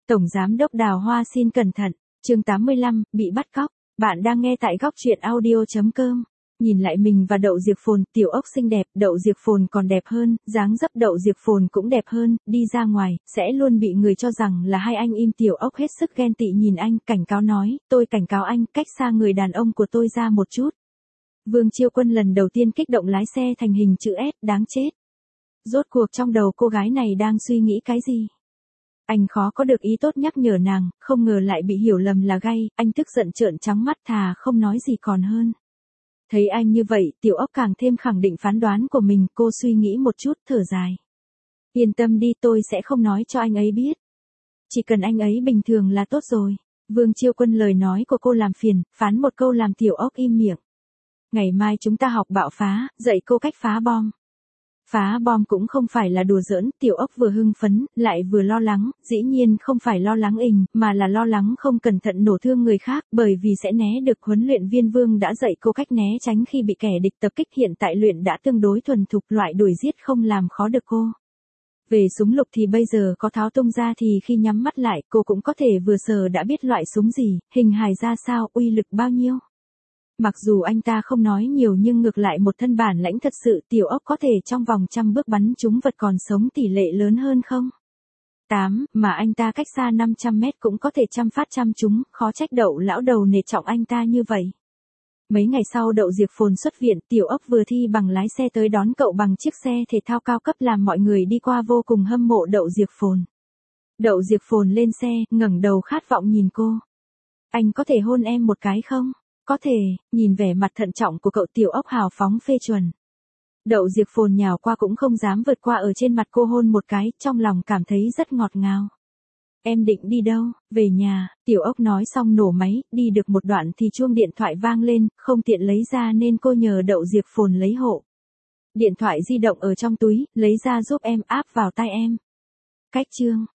Tổng Giám đốc Đào Hoa xin cẩn thận, chương 85, bị bắt cóc. Bạn đang nghe tại góc truyện audio.com. Nhìn lại mình và Đậu Diệp Phồn, Tiểu Ốc xinh đẹp, Đậu Diệp Phồn còn đẹp hơn, dáng dấp Đậu Diệp Phồn cũng đẹp hơn, đi ra ngoài, sẽ luôn bị người cho rằng là hai anh im. Tiểu Ốc hết sức ghen tị nhìn anh, cảnh cáo nói, tôi cảnh cáo anh, cách xa người đàn ông của tôi ra một chút. Vương Chiêu Quân lần đầu tiên kích động lái xe thành hình chữ S, đáng chết. Rốt cuộc trong đầu cô gái này đang suy nghĩ cái gì? Anh khó có được ý tốt nhắc nhở nàng, không ngờ lại bị hiểu lầm là gay, anh tức giận trợn trắng mắt thà không nói gì còn hơn. Thấy anh như vậy, Tiểu Ốc càng thêm khẳng định phán đoán của mình, cô suy nghĩ một chút, thở dài. Yên tâm đi, tôi sẽ không nói cho anh ấy biết. Chỉ cần anh ấy bình thường là tốt rồi. Vương Chiêu Quân lời nói của cô làm phiền, phán một câu làm Tiểu Ốc im miệng. Ngày mai chúng ta học bạo phá, dạy cô cách phá bom. Phá bom cũng không phải là đùa giỡn, Tiểu Ốc vừa hưng phấn, lại vừa lo lắng, dĩ nhiên không phải lo lắng mà là lo lắng không cẩn thận nổ thương người khác, bởi vì sẽ né được. Huấn luyện viên Vương đã dạy cô cách né tránh khi bị kẻ địch tập kích, hiện tại luyện đã tương đối thuần thục, loại đuổi giết không làm khó được cô. Về súng lục thì bây giờ có tháo tung ra thì khi nhắm mắt lại, cô cũng có thể vừa sờ đã biết loại súng gì, hình hài ra sao, uy lực bao nhiêu. Mặc dù anh ta không nói nhiều nhưng ngược lại một thân bản lãnh thật sự. Tiểu Ốc có thể trong vòng 100 bước bắn trúng vật còn sống tỷ lệ lớn hơn không? 8, mà anh ta cách xa 500 mét cũng có thể trăm phát trăm trúng, khó trách Đậu lão đầu nể trọng anh ta như vậy. Mấy ngày sau Đậu Diệp Phồn xuất viện, Tiểu Ốc vừa thi bằng lái xe tới đón cậu bằng chiếc xe thể thao cao cấp làm mọi người đi qua vô cùng hâm mộ Đậu Diệp Phồn. Đậu Diệp Phồn lên xe, ngẩng đầu khát vọng nhìn cô. Anh có thể hôn em một cái không? Có thể, nhìn vẻ mặt thận trọng của cậu, Tiểu Ốc hào phóng phê chuẩn. Đậu Diệp Phồn nhào qua cũng không dám vượt qua, ở trên mặt cô hôn một cái, trong lòng cảm thấy rất ngọt ngào. Em định đi đâu? Về nhà. Tiểu Ốc nói xong nổ máy, đi được một đoạn thì chuông điện thoại vang lên, không tiện lấy ra nên cô nhờ Đậu Diệp Phồn lấy hộ. Điện thoại di động ở trong túi, lấy ra giúp em, áp vào tai em. Cách chương.